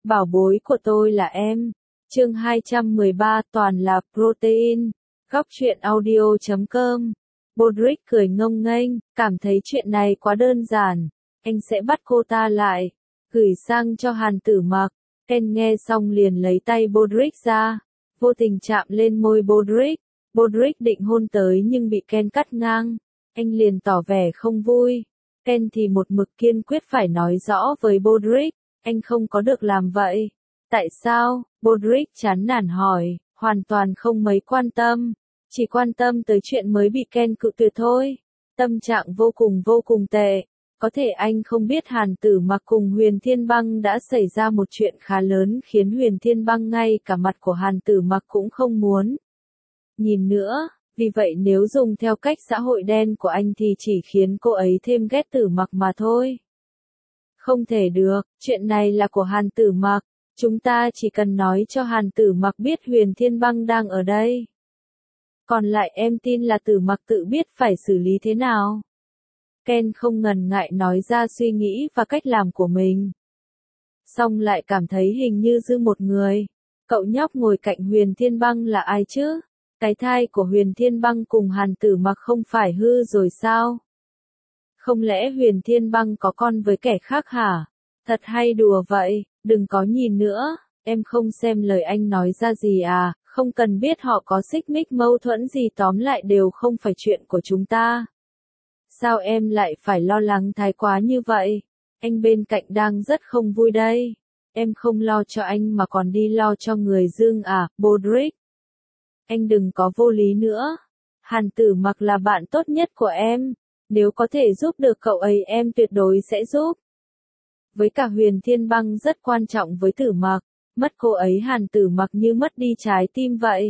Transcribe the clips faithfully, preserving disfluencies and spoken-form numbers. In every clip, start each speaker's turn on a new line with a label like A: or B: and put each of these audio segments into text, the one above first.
A: Bảo bối của tôi là em. Chương hai trăm mười ba toàn là protein. Góc truyện audio chấm com. Bodrick cười ngông nghênh, cảm thấy chuyện này quá đơn giản. Anh sẽ bắt cô ta lại, gửi sang cho Hàn Tử Mặc. Ken nghe xong liền lấy tay Bodrick ra, vô tình chạm lên môi Bodrick. Bodrick định hôn tới nhưng bị Ken cắt ngang. Anh liền tỏ vẻ không vui. Ken thì một mực kiên quyết phải nói rõ với Bodrick, anh không có được làm vậy. Tại sao? Bodrick chán nản hỏi, hoàn toàn không mấy quan tâm, chỉ quan tâm tới chuyện mới bị Ken cự tuyệt thôi. Tâm trạng vô cùng vô cùng tệ. Có thể anh không biết Hàn Tử Mặc cùng Huyền Thiên Băng đã xảy ra một chuyện khá lớn khiến Huyền Thiên Băng ngay cả mặt của Hàn Tử Mặc cũng không muốn nhìn nữa. Vì vậy nếu dùng theo cách xã hội đen của anh thì chỉ khiến cô ấy thêm ghét Tử Mặc mà thôi. Không thể được, chuyện này là của Hàn Tử Mặc. Chúng ta chỉ cần nói cho Hàn Tử Mặc biết Huyền Thiên Băng đang ở đây. Còn lại em tin là Tử Mặc tự biết phải xử lý thế nào. Ken không ngần ngại nói ra suy nghĩ và cách làm của mình. Xong lại cảm thấy hình như dư một người. Cậu nhóc ngồi cạnh Huyền Thiên Băng là ai chứ? Cái thai của Huyền Thiên Băng cùng Hàn Tử Mặc không phải hư rồi sao? Không lẽ Huyền Thiên Băng có con với kẻ khác hả? Thật hay đùa vậy, đừng có nhìn nữa, em không xem lời anh nói ra gì à, không cần biết họ có xích mích mâu thuẫn gì, tóm lại đều không phải chuyện của chúng ta. Sao em lại phải lo lắng thái quá như vậy? Anh bên cạnh đang rất không vui đây. Em không lo cho anh mà còn đi lo cho người Dương à, Bodrick. Anh đừng có vô lý nữa. Hàn Tử Mặc là bạn tốt nhất của em. Nếu có thể giúp được cậu ấy em tuyệt đối sẽ giúp. Với cả Huyền Thiên Băng rất quan trọng với Tử Mặc. Mất cô ấy Hàn Tử Mặc như mất đi trái tim vậy.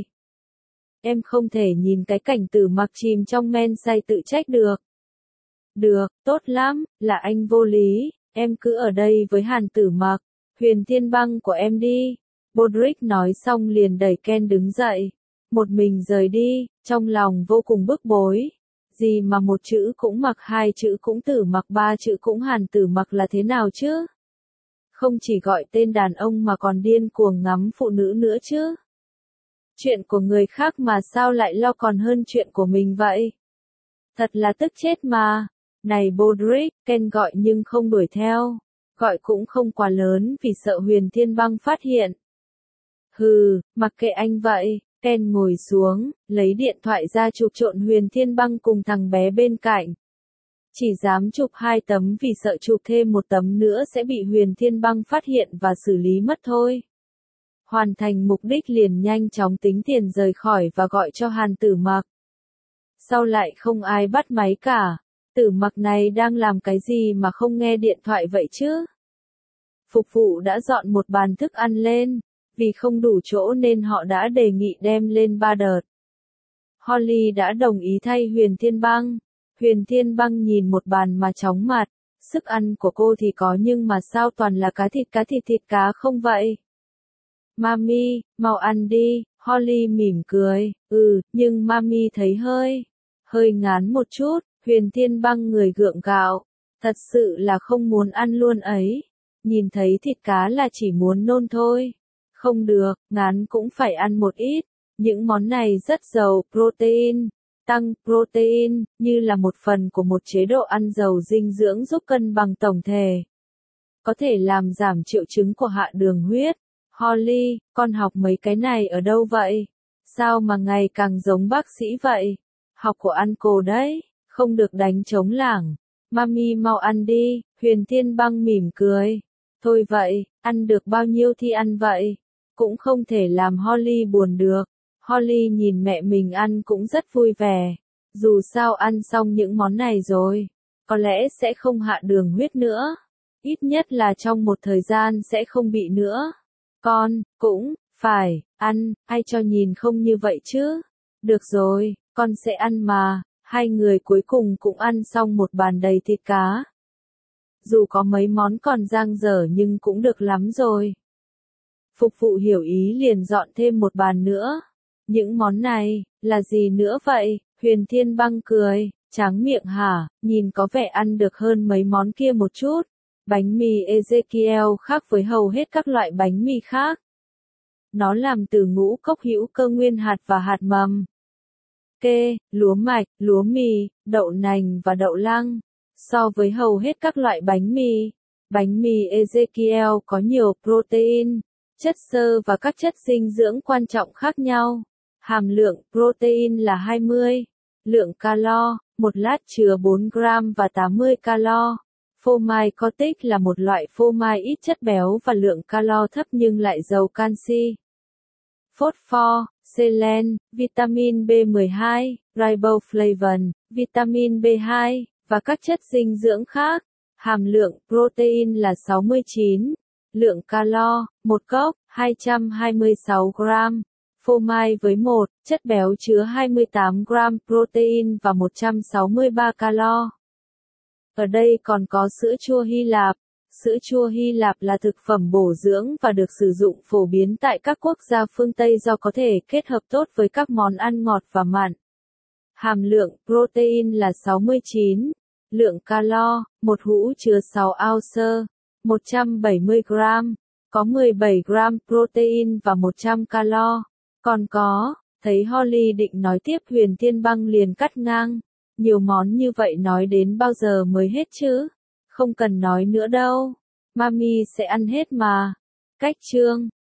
A: Em không thể nhìn cái cảnh Tử Mặc chìm trong men say tự trách được. Được, tốt lắm, là anh vô lý. Em cứ ở đây với Hàn Tử Mặc, Huyền Thiên Băng của em đi. Bodrick nói xong liền đẩy Ken đứng dậy. Một mình rời đi, trong lòng vô cùng bức bối. Gì mà một chữ cũng Mặc, hai chữ cũng Tử Mặc, ba chữ cũng Hàn Tử Mặc là thế nào chứ? Không chỉ gọi tên đàn ông mà còn điên cuồng ngắm phụ nữ nữa chứ. Chuyện của người khác mà sao lại lo còn hơn chuyện của mình vậy? Thật là tức chết mà. Này Bodrick, Ken gọi nhưng không đuổi theo. Gọi cũng không quá lớn vì sợ Huyền Thiên Băng phát hiện. Hừ, mặc kệ anh vậy. Ken ngồi xuống, lấy điện thoại ra chụp trộn Huyền Thiên Băng cùng thằng bé bên cạnh. Chỉ dám chụp hai tấm vì sợ chụp thêm một tấm nữa sẽ bị Huyền Thiên Băng phát hiện và xử lý mất thôi. Hoàn thành mục đích liền nhanh chóng tính tiền rời khỏi và gọi cho Hàn Tử Mặc. Sau lại không ai bắt máy cả. Tử Mặc này đang làm cái gì mà không nghe điện thoại vậy chứ? Phục vụ đã dọn một bàn thức ăn lên. Vì không đủ chỗ nên họ đã đề nghị đem lên ba đợt. Holly đã đồng ý thay Huyền Thiên Băng. Huyền Thiên Băng nhìn một bàn mà chóng mặt. Sức ăn của cô thì có nhưng mà sao toàn là cá thịt cá thịt thịt cá không vậy? Mami, mau ăn đi. Holly mỉm cười. Ừ, nhưng Mami thấy hơi, hơi ngán một chút. Huyền Thiên Băng người gượng gạo. Thật sự là không muốn ăn luôn ấy. Nhìn thấy thịt cá là chỉ muốn nôn thôi. Không được, ngán cũng phải ăn một ít. Những món này rất giàu protein. Tăng protein, như là một phần của một chế độ ăn giàu dinh dưỡng giúp cân bằng tổng thể. Có thể làm giảm triệu chứng của hạ đường huyết. Holly, con học mấy cái này ở đâu vậy? Sao mà ngày càng giống bác sĩ vậy? Học của Uncle đấy. Không được đánh trống lảng. Mami mau ăn đi, Huyền Thiên Băng mỉm cười. Thôi vậy, ăn được bao nhiêu thì ăn vậy. Cũng không thể làm Holly buồn được. Holly nhìn mẹ mình ăn cũng rất vui vẻ. Dù sao ăn xong những món này rồi, có lẽ sẽ không hạ đường huyết nữa. Ít nhất là trong một thời gian sẽ không bị nữa. Con, cũng, phải, ăn, ai cho nhìn không như vậy chứ. Được rồi, con sẽ ăn mà. Hai người cuối cùng cũng ăn xong một bàn đầy thịt cá. Dù có mấy món còn dang dở nhưng cũng được lắm rồi. Phục vụ hiểu ý liền dọn thêm một bàn nữa. Những món này, là gì nữa vậy? Huyền Thiên Băng cười, tráng miệng hả, nhìn có vẻ ăn được hơn mấy món kia một chút. Bánh mì Ezekiel khác với hầu hết các loại bánh mì khác. Nó làm từ ngũ cốc hữu cơ nguyên hạt và hạt mầm, kê, lúa mạch, lúa mì, đậu nành và đậu lăng. So với hầu hết các loại bánh mì, bánh mì Ezekiel có nhiều protein, chất xơ và các chất dinh dưỡng quan trọng khác nhau. Hàm lượng protein là hai mươi, lượng calo, một lát chứa bốn gram và tám mươi calo. Phô mai Cottage là một loại phô mai ít chất béo và lượng calo thấp nhưng lại giàu canxi, phosphor, selen, vitamin B mười hai, riboflavin, vitamin B hai, và các chất dinh dưỡng khác. Hàm lượng protein là sáu mươi chín, lượng calo, một cốc, hai trăm hai mươi sáu gram. Phô mai với một, chất béo chứa hai mươi tám gram protein và một trăm sáu mươi ba calo. Ở đây còn có sữa chua Hy Lạp. Sữa chua Hy Lạp là thực phẩm bổ dưỡng và được sử dụng phổ biến tại các quốc gia phương Tây do có thể kết hợp tốt với các món ăn ngọt và mặn. Hàm lượng protein là sáu mươi chín, lượng calo, một hũ chứa sáu ounce, một trăm bảy mươi gram, có mười bảy gram protein và một trăm calo. Còn có, thấy Holly định nói tiếp Huyền Thiên Băng liền cắt ngang. Nhiều món như vậy nói đến bao giờ mới hết chứ? Không cần nói nữa đâu. Mami sẽ ăn hết mà. Cách chương